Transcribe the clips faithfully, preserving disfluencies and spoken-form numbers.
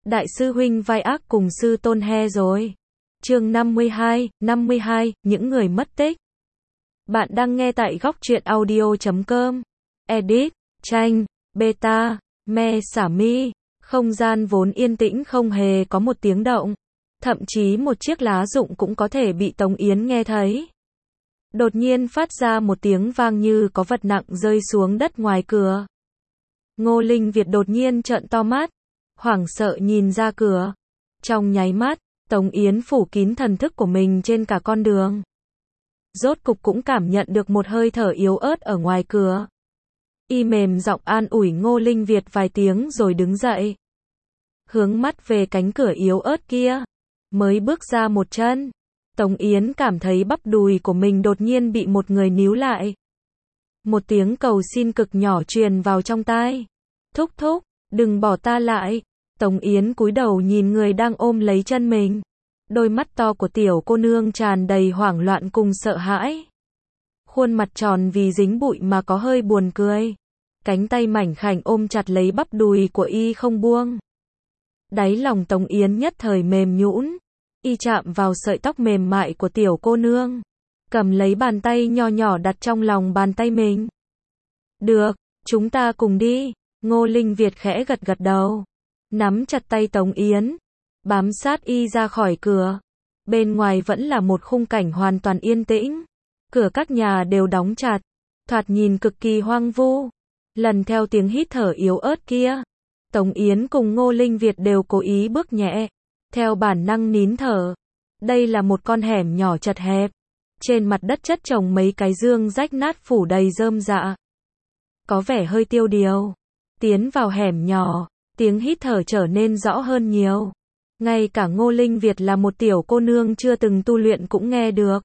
Đại sư huynh vai ác cùng sư tôn he rồi. Chương năm mươi hai, năm mươi hai, những người mất tích. Bạn đang nghe tại góc truyện audio chấm com. Edit, tranh, beta, me xả mi. Không gian vốn yên tĩnh không hề có một tiếng động. Thậm chí một chiếc lá rụng cũng có thể bị Tống Yến nghe thấy. Đột nhiên phát ra một tiếng vang như có vật nặng rơi xuống đất ngoài cửa. Ngô Linh Việt đột nhiên trợn to mắt, hoảng sợ nhìn ra cửa. Trong nháy mắt, Tống Yến phủ kín thần thức của mình trên cả con đường. Rốt cục cũng cảm nhận được một hơi thở yếu ớt ở ngoài cửa. Y mềm giọng an ủi Ngô Linh Việt vài tiếng rồi đứng dậy. Hướng mắt về cánh cửa yếu ớt kia. Mới bước ra một chân, Tống Yến cảm thấy bắp đùi của mình đột nhiên bị một người níu lại. Một tiếng cầu xin cực nhỏ truyền vào trong tai. Thúc thúc, đừng bỏ ta lại. Tống Yến cúi đầu nhìn người đang ôm lấy chân mình. Đôi mắt to của tiểu cô nương tràn đầy hoảng loạn cùng sợ hãi. Khuôn mặt tròn vì dính bụi mà có hơi buồn cười. Cánh tay mảnh khảnh ôm chặt lấy bắp đùi của y không buông. Đáy lòng Tống Yến nhất thời mềm nhũn. Y chạm vào sợi tóc mềm mại của tiểu cô nương. Cầm lấy bàn tay nho nhỏ đặt trong lòng bàn tay mình. Được, chúng ta cùng đi. Ngô Linh Việt khẽ gật gật đầu. Nắm chặt tay Tống Yến. Bám sát y ra khỏi cửa. Bên ngoài vẫn là một khung cảnh hoàn toàn yên tĩnh. Cửa các nhà đều đóng chặt. Thoạt nhìn cực kỳ hoang vu. Lần theo tiếng hít thở yếu ớt kia. Tống Yến cùng Ngô Linh Việt đều cố ý bước nhẹ. Theo bản năng nín thở. Đây là một con hẻm nhỏ chật hẹp. Trên mặt đất chất trồng mấy cái dương rách nát phủ đầy rơm rạ. Có vẻ hơi tiêu điều. Tiến vào hẻm nhỏ, tiếng hít thở trở nên rõ hơn nhiều. Ngay cả Ngô Linh Việt là một tiểu cô nương chưa từng tu luyện cũng nghe được.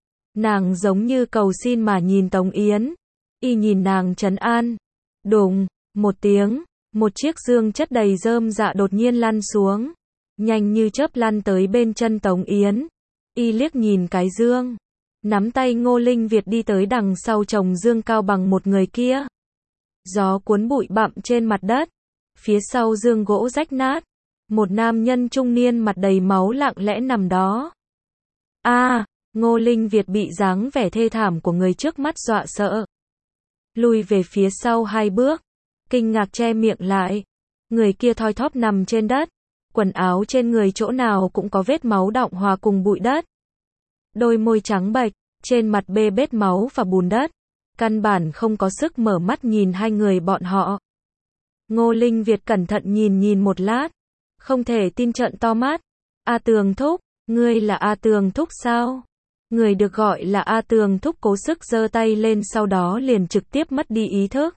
Nàng giống như cầu xin mà nhìn Tống Yến. Y nhìn nàng trấn an. Đùng, một tiếng, một chiếc dương chất đầy rơm rạ đột nhiên lăn xuống. Nhanh như chớp lăn tới bên chân Tống Yến. Y liếc nhìn cái dương. Nắm tay Ngô Linh Việt đi tới đằng sau chồng dương cao bằng một người kia. Gió cuốn bụi bặm trên mặt đất. Phía sau dương gỗ rách nát. Một nam nhân trung niên mặt đầy máu lặng lẽ nằm đó. A, à, Ngô Linh Việt bị dáng vẻ thê thảm của người trước mắt dọa sợ. Lùi về phía sau hai bước. Kinh ngạc che miệng lại. Người kia thoi thóp nằm trên đất. Quần áo trên người chỗ nào cũng có vết máu đọng hòa cùng bụi đất. Đôi môi trắng bệch, trên mặt bê bết máu và bùn đất. Căn bản không có sức mở mắt nhìn hai người bọn họ. Ngô Linh Việt cẩn thận nhìn nhìn một lát. Không thể tin trợn to mắt. A Tường Thúc, ngươi là A Tường Thúc sao? Người được gọi là A Tường Thúc cố sức giơ tay lên sau đó liền trực tiếp mất đi ý thức.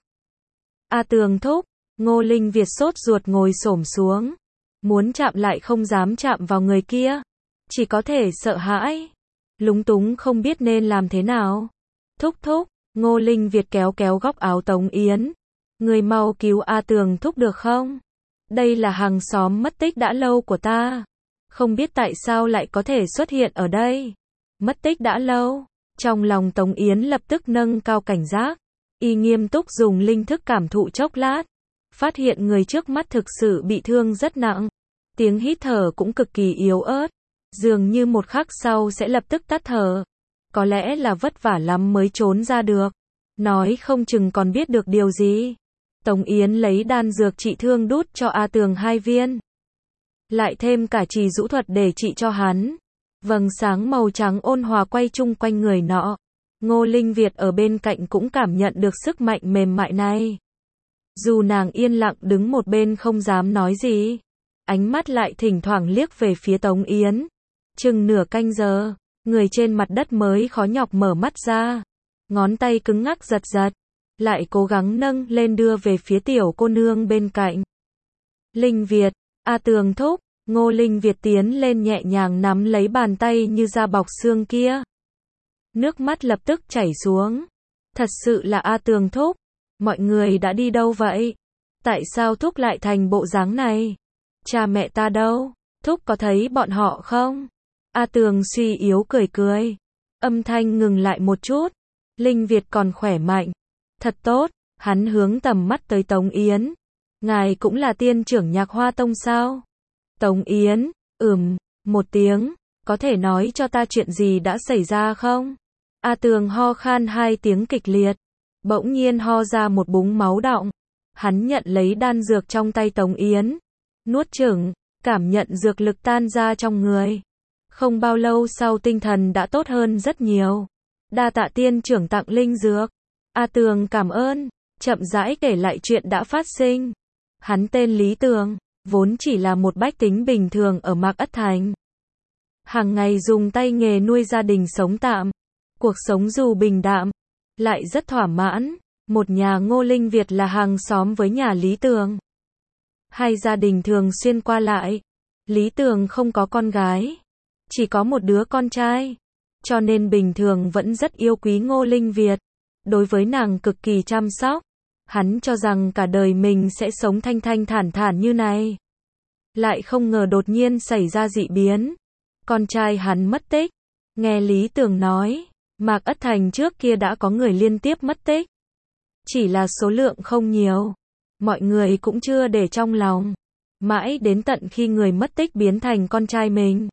A Tường Thúc, Ngô Linh Việt sốt ruột ngồi xổm xuống. Muốn chạm lại không dám chạm vào người kia. Chỉ có thể sợ hãi. Lúng túng không biết nên làm thế nào. Thúc thúc, Ngô Linh Việt kéo kéo góc áo Tống Yến. Người mau cứu A Tường Thúc được không? Đây là hàng xóm mất tích đã lâu của ta. Không biết tại sao lại có thể xuất hiện ở đây. Mất tích đã lâu. Trong lòng Tống Yến lập tức nâng cao cảnh giác. Y nghiêm túc dùng linh thức cảm thụ chốc lát. Phát hiện người trước mắt thực sự bị thương rất nặng. Tiếng hít thở cũng cực kỳ yếu ớt. Dường như một khắc sau sẽ lập tức tắt thở. Có lẽ là vất vả lắm mới trốn ra được. Nói không chừng còn biết được điều gì. Tống Yến lấy đan dược trị thương đút cho A Tường hai viên. Lại thêm cả trì dũ thuật để trị cho hắn. Vầng sáng màu trắng ôn hòa quay chung quanh người nọ. Ngô Linh Việt ở bên cạnh cũng cảm nhận được sức mạnh mềm mại này. Dù nàng yên lặng đứng một bên không dám nói gì. Ánh mắt lại thỉnh thoảng liếc về phía Tống Yến. Chừng nửa canh giờ, người trên mặt đất mới khó nhọc mở mắt ra. Ngón tay cứng ngắc giật giật. Lại cố gắng nâng lên đưa về phía tiểu cô nương bên cạnh. Linh Việt, A Tường Thúc, Ngô Linh Việt tiến lên nhẹ nhàng nắm lấy bàn tay như da bọc xương kia. Nước mắt lập tức chảy xuống. Thật sự là A Tường Thúc. Mọi người đã đi đâu vậy? Tại sao Thúc lại thành bộ dáng này? Cha mẹ ta đâu? Thúc có thấy bọn họ không? A Tường suy yếu cười cười. Âm thanh ngừng lại một chút. Linh Việt còn khỏe mạnh. Thật tốt. Hắn hướng tầm mắt tới Tống Yến. Ngài cũng là tiên trưởng Nhạc Hoa Tông sao? Tống Yến, ừm, một tiếng, có thể nói cho ta chuyện gì đã xảy ra không? A Tường ho khan hai tiếng kịch liệt, bỗng nhiên ho ra một búng máu đọng. Hắn nhận lấy đan dược trong tay Tống Yến, nuốt chửng, cảm nhận dược lực tan ra trong người. Không bao lâu sau tinh thần đã tốt hơn rất nhiều. Đa tạ tiên trưởng tặng linh dược. A Tường cảm ơn, chậm rãi kể lại chuyện đã phát sinh. Hắn tên Lý Tường, vốn chỉ là một bách tính bình thường ở Mạc Ất Thành. Hàng ngày dùng tay nghề nuôi gia đình sống tạm. Cuộc sống dù bình đạm, lại rất thỏa mãn. Một nhà Ngô Linh Việt là hàng xóm với nhà Lý Tường. Hai gia đình thường xuyên qua lại. Lý Tường không có con gái, chỉ có một đứa con trai, cho nên bình thường vẫn rất yêu quý Ngô Linh Việt. Đối với nàng cực kỳ chăm sóc. Hắn cho rằng cả đời mình sẽ sống thanh thanh thản thản như này. Lại không ngờ đột nhiên xảy ra dị biến. Con trai hắn mất tích. Nghe Lý Tường nói, Mạc Ất Thành trước kia đã có người liên tiếp mất tích. Chỉ là số lượng không nhiều. Mọi người cũng chưa để trong lòng. Mãi đến tận khi người mất tích biến thành con trai mình,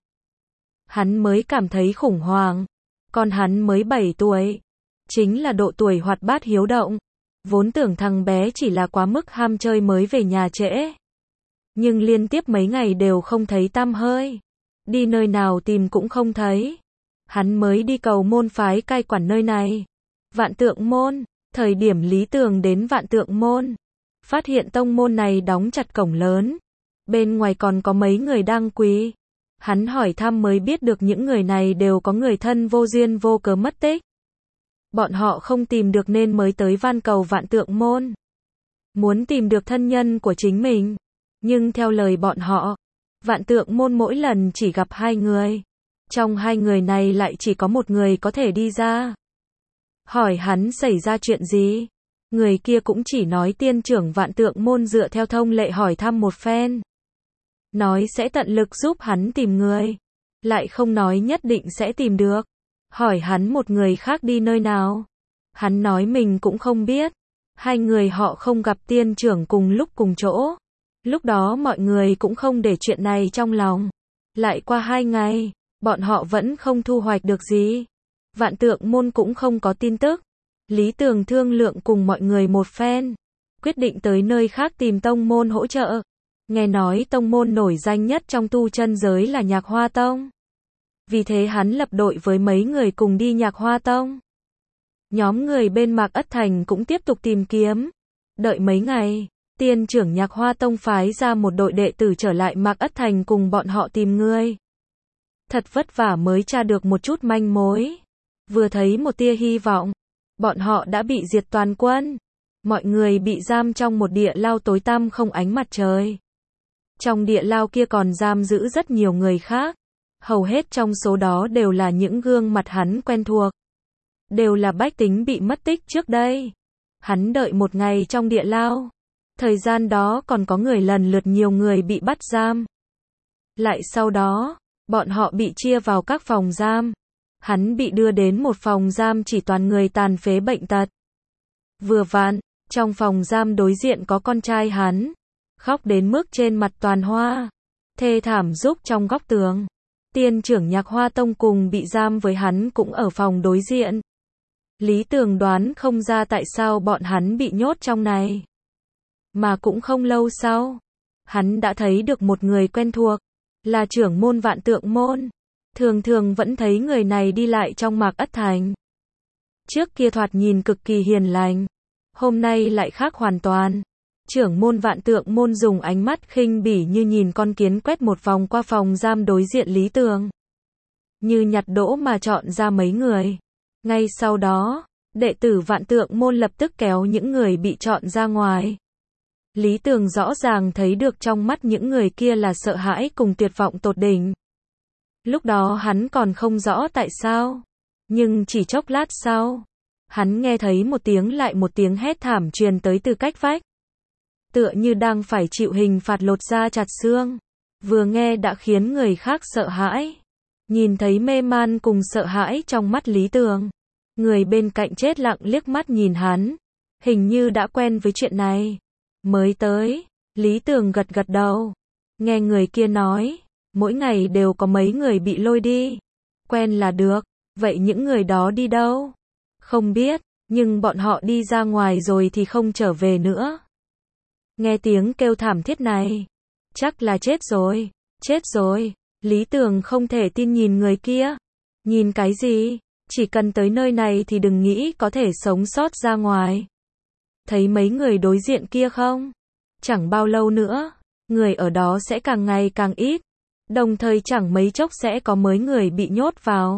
hắn mới cảm thấy khủng hoảng. Con hắn mới bảy tuổi. Chính là độ tuổi hoạt bát hiếu động. Vốn tưởng thằng bé chỉ là quá mức ham chơi mới về nhà trễ. Nhưng liên tiếp mấy ngày đều không thấy tăm hơi. Đi nơi nào tìm cũng không thấy. Hắn mới đi cầu môn phái cai quản nơi này. Vạn Tượng Môn. Thời điểm Lý Tường đến Vạn Tượng Môn, phát hiện tông môn này đóng chặt cổng lớn. Bên ngoài còn có mấy người đang quỳ. Hắn hỏi thăm mới biết được những người này đều có người thân vô duyên vô cớ mất tích. Bọn họ không tìm được nên mới tới van cầu Vạn Tượng Môn. Muốn tìm được thân nhân của chính mình. Nhưng theo lời bọn họ, Vạn Tượng Môn mỗi lần chỉ gặp hai người. Trong hai người này lại chỉ có một người có thể đi ra. Hỏi hắn xảy ra chuyện gì? Người kia cũng chỉ nói tiên trưởng Vạn Tượng Môn dựa theo thông lệ hỏi thăm một phen. Nói sẽ tận lực giúp hắn tìm người. Lại không nói nhất định sẽ tìm được. Hỏi hắn một người khác đi nơi nào. Hắn nói mình cũng không biết. Hai người họ không gặp tiên trưởng cùng lúc cùng chỗ. Lúc đó mọi người cũng không để chuyện này trong lòng. Lại qua hai ngày, bọn họ vẫn không thu hoạch được gì. Vạn Tượng Môn cũng không có tin tức. Lý Tường thương lượng cùng mọi người một phen, quyết định tới nơi khác tìm tông môn hỗ trợ. Nghe nói tông môn nổi danh nhất trong tu chân giới là Nhạc Hoa Tông. Vì thế hắn lập đội với mấy người cùng đi Nhạc Hoa Tông. Nhóm người bên Mạc Ất Thành cũng tiếp tục tìm kiếm. Đợi mấy ngày, tiên trưởng Nhạc Hoa Tông phái ra một đội đệ tử trở lại Mạc Ất Thành cùng bọn họ tìm người. Thật vất vả mới tra được một chút manh mối. Vừa thấy một tia hy vọng, bọn họ đã bị diệt toàn quân. Mọi người bị giam trong một địa lao tối tăm không ánh mặt trời. Trong địa lao kia còn giam giữ rất nhiều người khác. Hầu hết trong số đó đều là những gương mặt hắn quen thuộc. Đều là bách tính bị mất tích trước đây. Hắn đợi một ngày trong địa lao. Thời gian đó còn có người lần lượt nhiều người bị bắt giam. Lại sau đó, bọn họ bị chia vào các phòng giam. Hắn bị đưa đến một phòng giam chỉ toàn người tàn phế bệnh tật. Vừa vặn, trong phòng giam đối diện có con trai hắn. Khóc đến mức trên mặt toàn hoa. Thê thảm rúc trong góc tường. Tiên trưởng Nhạc Hoa Tông cùng bị giam với hắn cũng ở phòng đối diện. Lý Tường đoán không ra tại sao bọn hắn bị nhốt trong này. Mà cũng không lâu sau, hắn đã thấy được một người quen thuộc. Là trưởng môn Vạn Tượng Môn. Thường thường vẫn thấy người này đi lại trong Mạc Ất Thành. Trước kia thoạt nhìn cực kỳ hiền lành. Hôm nay lại khác hoàn toàn. Trưởng môn Vạn Tượng Môn dùng ánh mắt khinh bỉ như nhìn con kiến quét một vòng qua phòng giam đối diện Lý Tường. Như nhặt đỗ mà chọn ra mấy người. Ngay sau đó, đệ tử Vạn Tượng Môn lập tức kéo những người bị chọn ra ngoài. Lý Tường rõ ràng thấy được trong mắt những người kia là sợ hãi cùng tuyệt vọng tột đỉnh. Lúc đó hắn còn không rõ tại sao. Nhưng chỉ chốc lát sau, hắn nghe thấy một tiếng lại một tiếng hét thảm truyền tới từ cách vách. Tựa như đang phải chịu hình phạt lột da chặt xương. Vừa nghe đã khiến người khác sợ hãi. Nhìn thấy mê man cùng sợ hãi trong mắt Lý Tường. Người bên cạnh chết lặng liếc mắt nhìn hắn. Hình như đã quen với chuyện này. Mới tới, Lý Tường gật gật đầu. Nghe người kia nói, mỗi ngày đều có mấy người bị lôi đi. Quen là được, vậy những người đó đi đâu? Không biết, nhưng bọn họ đi ra ngoài rồi thì không trở về nữa. Nghe tiếng kêu thảm thiết này, chắc là chết rồi, chết rồi. Lý Tường không thể tin nhìn người kia. Nhìn cái gì? Chỉ cần tới nơi này thì đừng nghĩ có thể sống sót ra ngoài. Thấy mấy người đối diện kia không? Chẳng bao lâu nữa, người ở đó sẽ càng ngày càng ít. Đồng thời chẳng mấy chốc sẽ có mấy người bị nhốt vào.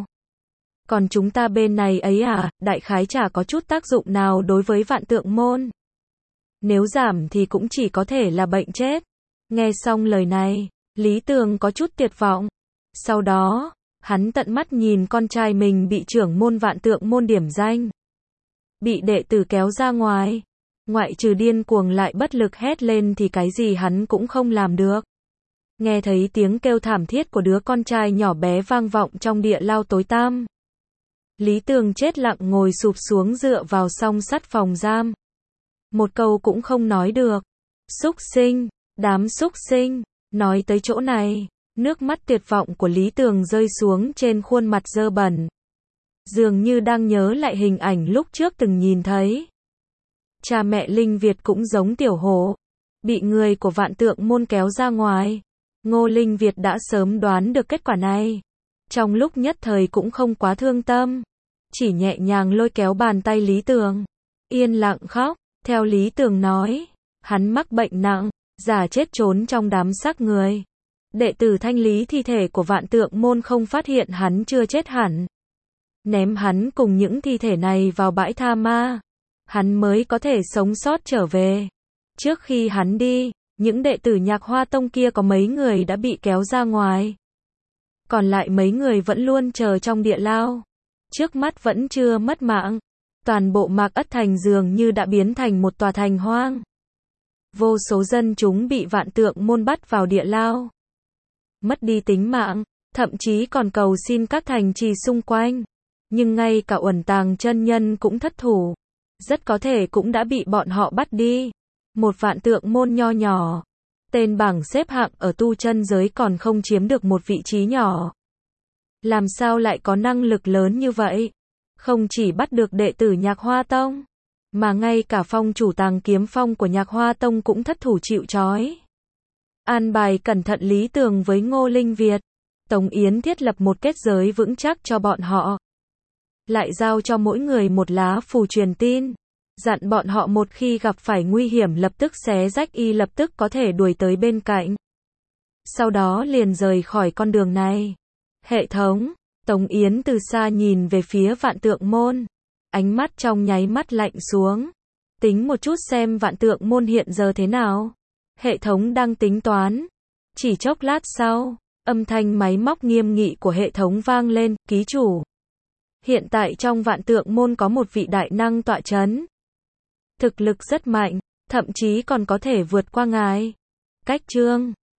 Còn chúng ta bên này ấy à, đại khái chả có chút tác dụng nào đối với Vạn Tượng Môn. Nếu giảm thì cũng chỉ có thể là bệnh chết. Nghe xong lời này, Lý Tường có chút tuyệt vọng. Sau đó, hắn tận mắt nhìn con trai mình bị trưởng môn Vạn Tượng Môn điểm danh. Bị đệ tử kéo ra ngoài. Ngoại trừ điên cuồng lại bất lực hét lên thì cái gì hắn cũng không làm được. Nghe thấy tiếng kêu thảm thiết của đứa con trai nhỏ bé vang vọng trong địa lao tối tăm. Lý Tường chết lặng ngồi sụp xuống dựa vào song sắt phòng giam. Một câu cũng không nói được. Súc sinh, đám súc sinh. Nói tới chỗ này, nước mắt tuyệt vọng của Lý Tường rơi xuống trên khuôn mặt dơ bẩn. Dường như đang nhớ lại hình ảnh lúc trước từng nhìn thấy. Cha mẹ Linh Việt cũng giống Tiểu Hổ, bị người của Vạn Tượng Môn kéo ra ngoài. Ngô Linh Việt đã sớm đoán được kết quả này. Trong lúc nhất thời cũng không quá thương tâm, chỉ nhẹ nhàng lôi kéo bàn tay Lý Tường, yên lặng khóc. Theo Lý Tường nói, hắn mắc bệnh nặng, giả chết trốn trong đám xác người. Đệ tử thanh lý thi thể của Vạn Tượng Môn không phát hiện hắn chưa chết hẳn. Ném hắn cùng những thi thể này vào bãi tha ma. Hắn mới có thể sống sót trở về. Trước khi hắn đi, những đệ tử Nhạc Hoa Tông kia có mấy người đã bị kéo ra ngoài. Còn lại mấy người vẫn luôn chờ trong địa lao. Trước mắt vẫn chưa mất mạng. Toàn bộ Mạc Ất Thành dường như đã biến thành một tòa thành hoang. Vô số dân chúng bị Vạn Tượng Môn bắt vào địa lao. Mất đi tính mạng, thậm chí còn cầu xin các thành trì xung quanh. Nhưng ngay cả Uẩn Tàng chân nhân cũng thất thủ. Rất có thể cũng đã bị bọn họ bắt đi. Một Vạn Tượng Môn nho nhỏ. Tên bảng xếp hạng ở tu chân giới còn không chiếm được một vị trí nhỏ. Làm sao lại có năng lực lớn như vậy? Không chỉ bắt được đệ tử Nhạc Hoa Tông, mà ngay cả phong chủ Tàng Kiếm Phong của Nhạc Hoa Tông cũng thất thủ chịu trói. An bài cẩn thận Lý Tường với Ngô Linh Việt. Tống Yến thiết lập một kết giới vững chắc cho bọn họ. Lại giao cho mỗi người một lá phù truyền tin. Dặn bọn họ một khi gặp phải nguy hiểm lập tức xé rách y lập tức có thể đuổi tới bên cạnh. Sau đó liền rời khỏi con đường này. Hệ thống, Tống Yến từ xa nhìn về phía Vạn Tượng Môn. Ánh mắt trong nháy mắt lạnh xuống. Tính một chút xem Vạn Tượng Môn hiện giờ thế nào. Hệ thống đang tính toán. Chỉ chốc lát sau, âm thanh máy móc nghiêm nghị của hệ thống vang lên, ký chủ. Hiện tại trong Vạn Tượng Môn có một vị đại năng tọa chấn. Thực lực rất mạnh, thậm chí còn có thể vượt qua ngài. Cách chương